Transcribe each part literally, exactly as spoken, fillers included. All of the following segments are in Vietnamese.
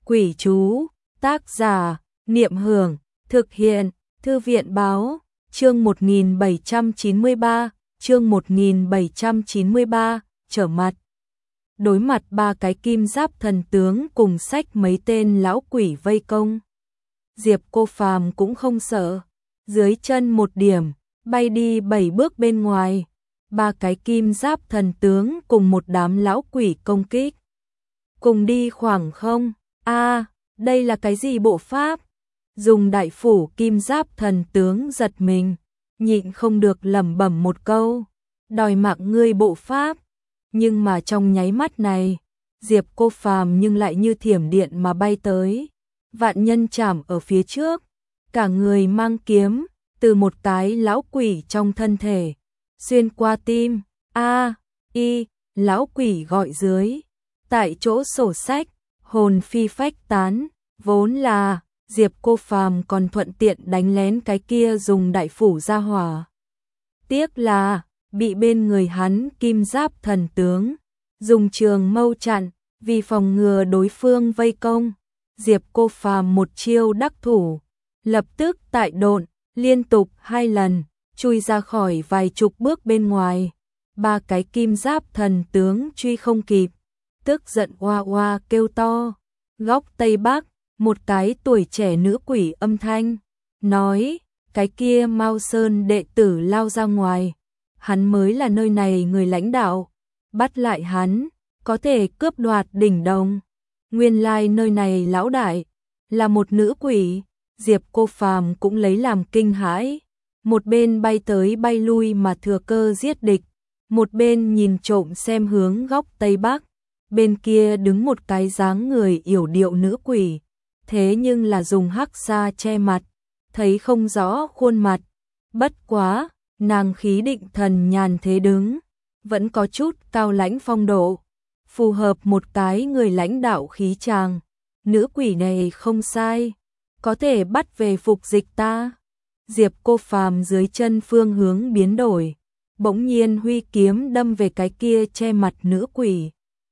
Quỷ chú, tác giả, Niệm Hưởng, thực hiện, Thư viện Báo, chương một nghìn bảy trăm chín mươi ba, chương một nghìn bảy trăm chín mươi ba, trở mặt. Đối mặt ba cái kim giáp thần tướng cùng sách mấy tên lão quỷ vây công. Diệp Cô Phàm cũng không sợ, dưới chân một điểm, bay đi bảy bước bên ngoài. Ba cái kim giáp thần tướng cùng một đám lão quỷ công kích. Cùng đi khoảng không, a à, đây là cái gì bộ pháp? Dùng đại phủ kim giáp thần tướng giật mình, nhịn không được lẩm bẩm một câu, đòi mạng ngươi bộ pháp. Nhưng mà trong nháy mắt này, Diệp Cô Phàm nhưng lại như thiểm điện mà bay tới. Vạn nhân chảm ở phía trước, cả người mang kiếm, từ một cái lão quỷ trong thân thể, xuyên qua tim, a, y, lão quỷ gọi dưới. Tại chỗ sổ sách, hồn phi phách tán, vốn là Diệp Cô Phàm còn thuận tiện đánh lén cái kia dùng đại phủ ra hỏa. Tiếc là bị bên người hắn kim giáp thần tướng dùng trường mâu chặn, vì phòng ngừa đối phương vây công. Diệp Cô Phàm một chiêu đắc thủ, lập tức tại độn, liên tục hai lần, chui ra khỏi vài chục bước bên ngoài. Ba cái kim giáp thần tướng truy không kịp, tức giận oa oa kêu to. Góc Tây Bắc, một cái tuổi trẻ nữ quỷ âm thanh nói, cái kia Mao Sơn đệ tử lao ra ngoài, hắn mới là nơi này người lãnh đạo, bắt lại hắn, có thể cướp đoạt đỉnh đồng. Nguyên lai nơi này lão đại là một nữ quỷ. Diệp Cô Phàm cũng lấy làm kinh hãi, một bên bay tới bay lui mà thừa cơ giết địch, một bên nhìn trộm xem hướng góc Tây Bắc. Bên kia đứng một cái dáng người yểu điệu nữ quỷ, thế nhưng là dùng hắc sa che mặt, thấy không rõ khuôn mặt. Bất quá, nàng khí định thần nhàn thế đứng, vẫn có chút cao lãnh phong độ, phù hợp một cái người lãnh đạo khí chàng. Nữ quỷ này không sai, có thể bắt về phục dịch ta. Diệp Cô Phàm dưới chân phương hướng biến đổi, bỗng nhiên huy kiếm đâm về cái kia che mặt nữ quỷ.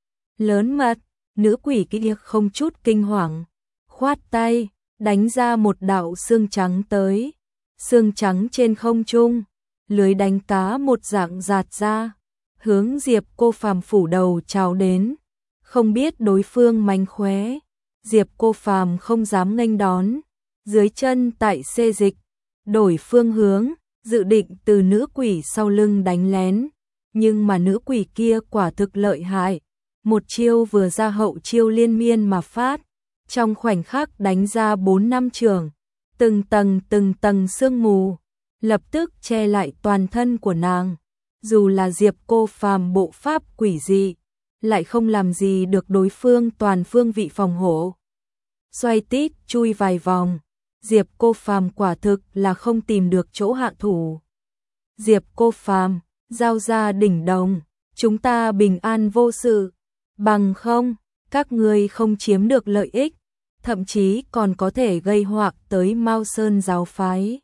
Lớn mật, nữ quỷ kia không chút kinh hoàng, khoát tay, đánh ra một đạo xương trắng tới. Xương trắng trên không trung, lưới đánh cá một dạng giạt ra, hướng Diệp Cô Phàm phủ đầu chào đến. Không biết đối phương mánh khóe, Diệp Cô Phàm không dám nghênh đón, dưới chân tại xê dịch, đổi phương hướng, dự định từ nữ quỷ sau lưng đánh lén. Nhưng mà nữ quỷ kia quả thực lợi hại, một chiêu vừa ra hậu chiêu liên miên mà phát, trong khoảnh khắc đánh ra bốn năm trường, từng tầng từng tầng sương mù, lập tức che lại toàn thân của nàng. Dù là Diệp Cô Phàm bộ pháp quỷ dị, lại không làm gì được đối phương toàn phương vị phòng hộ. Xoay tít chui vài vòng, Diệp Cô Phàm quả thực là không tìm được chỗ hạ thủ. Diệp Cô Phàm, giao ra đỉnh đồng, chúng ta bình an vô sự, bằng không, các ngươi không chiếm được lợi ích, thậm chí còn có thể gây họa tới Mao Sơn giáo phái.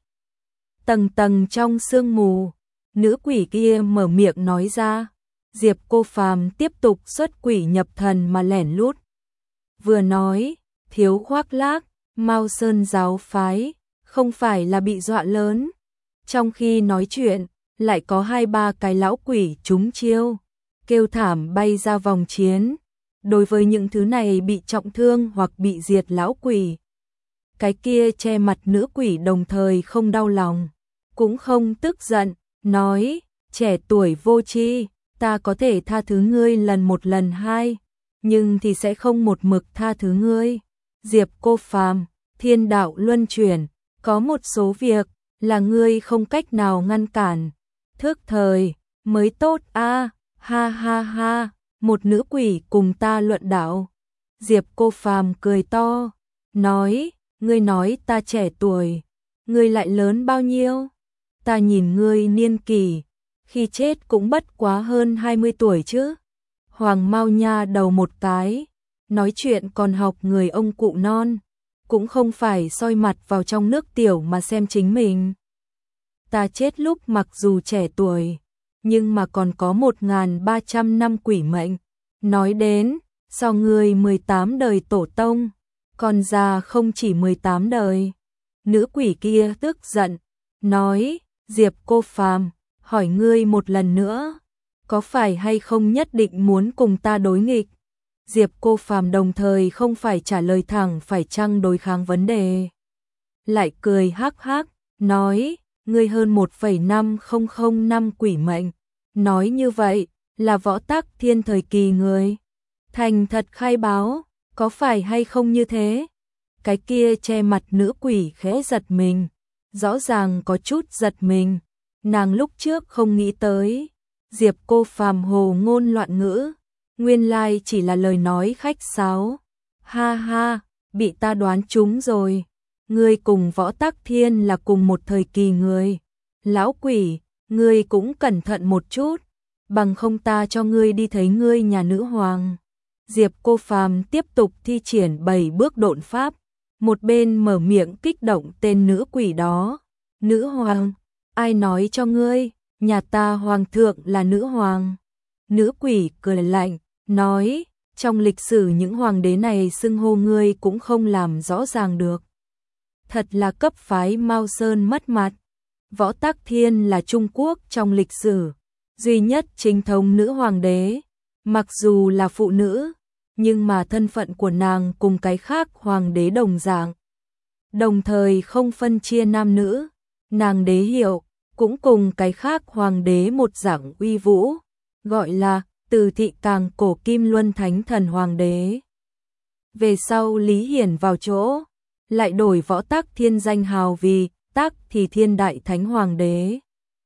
Tầng tầng trong sương mù, nữ quỷ kia mở miệng nói ra. Diệp Cô Phàm tiếp tục xuất quỷ nhập thần mà lẻn lút. Vừa nói, thiếu khoác lác, Mao Sơn giáo phái, không phải là bị dọa lớn. Trong khi nói chuyện, lại có hai ba cái lão quỷ trúng chiêu, kêu thảm bay ra vòng chiến. Đối với những thứ này bị trọng thương hoặc bị diệt lão quỷ, cái kia che mặt nữ quỷ đồng thời không đau lòng, cũng không tức giận, nói, trẻ tuổi vô tri, ta có thể tha thứ ngươi lần một lần hai, nhưng thì sẽ không một mực tha thứ ngươi. Diệp Cô Phàm, thiên đạo luân chuyển, có một số việc là ngươi không cách nào ngăn cản, thức thời mới tốt a. À, ha ha ha, một nữ quỷ cùng ta luận đạo. Diệp Cô Phàm cười to, nói, ngươi nói ta trẻ tuổi, ngươi lại lớn bao nhiêu? Ta nhìn ngươi niên kỷ, khi chết cũng bất quá hơn hai mươi tuổi chứ. Hoàng Mao nha đầu một cái, nói chuyện còn học người ông cụ non, cũng không phải soi mặt vào trong nước tiểu mà xem chính mình. Ta chết lúc mặc dù trẻ tuổi, nhưng mà còn có một nghìn ba trăm năm quỷ mệnh. Nói đến, so người mười tám đời tổ tông, còn già không chỉ mười tám đời. Nữ quỷ kia tức giận, nói, Diệp Cô Phàm, hỏi ngươi một lần nữa, có phải hay không nhất định muốn cùng ta đối nghịch? Diệp Cô Phàm đồng thời không phải trả lời thẳng phải chăng đối kháng vấn đề. Lại cười hắc hắc, nói, ngươi hơn một phẩy năm không không năm quỷ mệnh. Nói như vậy, là Võ Tắc Thiên thời kỳ người. Thành thật khai báo, có phải hay không như thế? Cái kia che mặt nữ quỷ khẽ giật mình, rõ ràng có chút giật mình. Nàng lúc trước không nghĩ tới, Diệp Cô Phàm hồ ngôn loạn ngữ, nguyên lai chỉ là lời nói khách sáo. Ha ha, bị ta đoán trúng rồi. Ngươi cùng Võ Tắc Thiên là cùng một thời kỳ người. Lão quỷ, ngươi cũng cẩn thận một chút, bằng không ta cho ngươi đi thấy ngươi nhà nữ hoàng. Diệp Cô Phàm tiếp tục thi triển bảy bước độn pháp, một bên mở miệng kích động tên nữ quỷ đó. Nữ hoàng, ai nói cho ngươi, nhà ta hoàng thượng là nữ hoàng? Nữ quỷ cười lạnh, nói, trong lịch sử những hoàng đế này xưng hô ngươi cũng không làm rõ ràng được. Thật là cấp phái Mao Sơn mất mặt. Võ Tắc Thiên là Trung Quốc trong lịch sử duy nhất chính thống nữ hoàng đế, mặc dù là phụ nữ, nhưng mà thân phận của nàng cùng cái khác hoàng đế đồng dạng. Đồng thời không phân chia nam nữ, nàng đế hiệu cũng cùng cái khác hoàng đế một dạng uy vũ, gọi là Từ thị càng cổ Kim Luân Thánh Thần Hoàng đế. Về sau Lý Hiển vào chỗ, lại đổi Võ Tắc Thiên danh hào vì Tắc thì Thiên Đại Thánh Hoàng đế.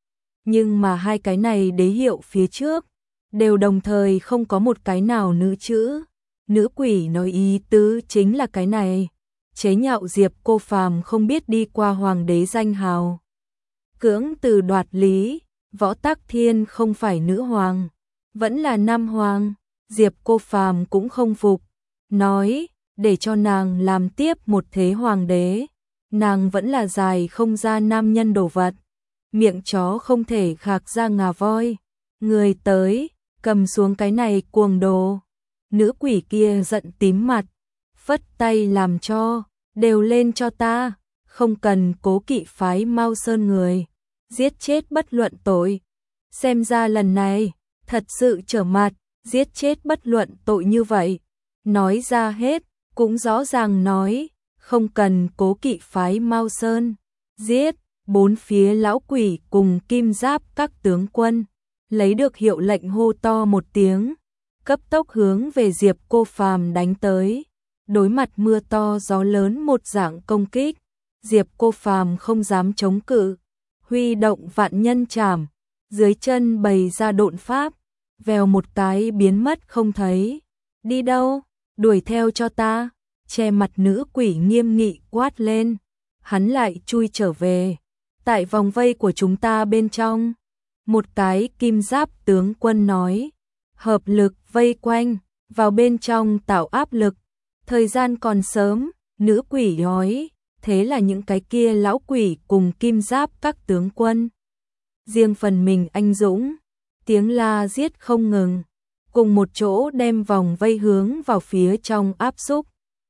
Nhưng mà hai cái này đế hiệu phía trước đều đồng thời không có một cái nào nữ chữ. Nữ quỷ nói ý tứ chính là cái này, chế nhạo Diệp Cô Phàm không biết đi qua hoàng đế danh hào. Cưỡng từ đoạt lý, Võ Tắc Thiên không phải nữ hoàng, vẫn là nam hoàng. Diệp Cô Phàm cũng không phục, nói, để cho nàng làm tiếp một thế hoàng đế, nàng vẫn là dài không ra nam nhân đồ vật, miệng chó không thể khạc ra ngà voi. Người tới, cầm xuống cái này cuồng đồ. Nữ quỷ kia giận tím mặt, phất tay làm cho, đều lên cho ta, không cần cố kỵ phái Mao Sơn người, giết chết bất luận tội. Xem ra lần này, thật sự trở mặt, giết chết bất luận tội như vậy. Nói ra hết, cũng rõ ràng nói, không cần cố kỵ phái Mao Sơn, giết. Bốn phía lão quỷ cùng kim giáp các tướng quân, lấy được hiệu lệnh hô to một tiếng, cấp tốc hướng về Diệp Cô Phàm đánh tới. Đối mặt mưa to gió lớn một dạng công kích, Diệp Cô Phàm không dám chống cự, huy động vạn nhân trảm, dưới chân bày ra độn pháp, vèo một cái biến mất không thấy. Đi đâu? Đuổi theo cho ta. Che mặt nữ quỷ nghiêm nghị quát lên. Hắn lại chui trở về. Tại vòng vây của chúng ta bên trong, một cái kim giáp tướng quân nói, hợp lực vây quanh, vào bên trong tạo áp lực. Thời gian còn sớm, nữ quỷ nói, thế là những cái kia lão quỷ cùng kim giáp các tướng quân. Riêng phần mình anh dũng, tiếng la giết không ngừng, cùng một chỗ đem vòng vây hướng vào phía trong áp xúc.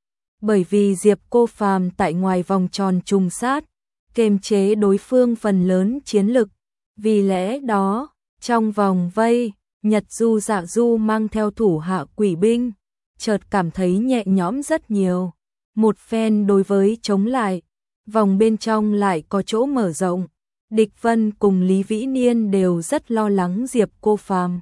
Bởi vì Diệp Cô Phàm tại ngoài vòng tròn trùng sát, kiềm chế đối phương phần lớn chiến lực. Vì lẽ đó, trong vòng vây, Nhật Du Dạ Du mang theo thủ hạ quỷ binh, chợt cảm thấy nhẹ nhõm rất nhiều. Một phen đối với chống lại, vòng bên trong lại có chỗ mở rộng. Địch Vân cùng Lý Vĩ Niên đều rất lo lắng Diệp Cô Phàm.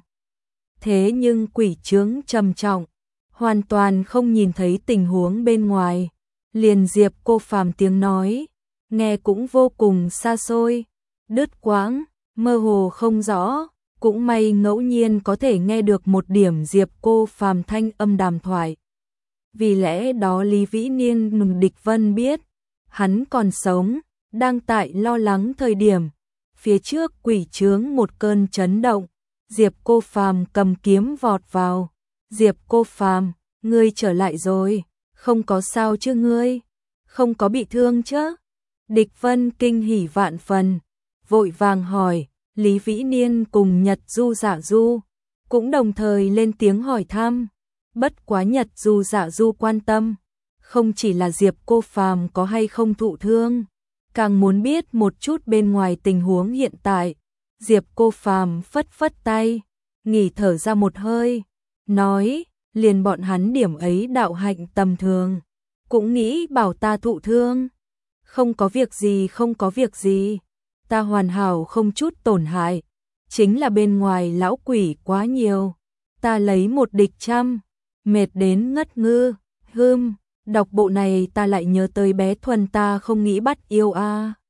Thế nhưng quỷ chướng trầm trọng, hoàn toàn không nhìn thấy tình huống bên ngoài. Liền Diệp Cô Phàm tiếng nói, nghe cũng vô cùng xa xôi, đứt quãng, mơ hồ không rõ, cũng may ngẫu nhiên có thể nghe được một điểm Diệp Cô Phàm thanh âm đàm thoại. Vì lẽ đó Lý Vĩ Niên Địch Vân biết, hắn còn sống, đang tại lo lắng thời điểm, phía trước quỷ chướng một cơn chấn động, Diệp Cô Phàm cầm kiếm vọt vào. Diệp Cô Phàm, ngươi trở lại rồi, không có sao chứ ngươi, không có bị thương chứ? Địch Vân kinh hỉ vạn phần, vội vàng hỏi. Lý Vĩ Niên cùng Nhật Du Dạ Du cũng đồng thời lên tiếng hỏi thăm. Bất quá Nhật Du Dạ Du quan tâm, không chỉ là Diệp Cô Phàm có hay không thụ thương, càng muốn biết một chút bên ngoài tình huống hiện tại. Diệp Cô Phàm phất phất tay, nghỉ thở ra một hơi, nói, liền bọn hắn điểm ấy đạo hạnh tầm thường, cũng nghĩ bảo ta thụ thương. Không có việc gì, không có việc gì, ta hoàn hảo không chút tổn hại, chính là bên ngoài lão quỷ quá nhiều, ta lấy một địch trăm, mệt đến ngất ngư. Hưm, đọc bộ này ta lại nhớ tới bé Thuần, ta không nghĩ bắt yêu a.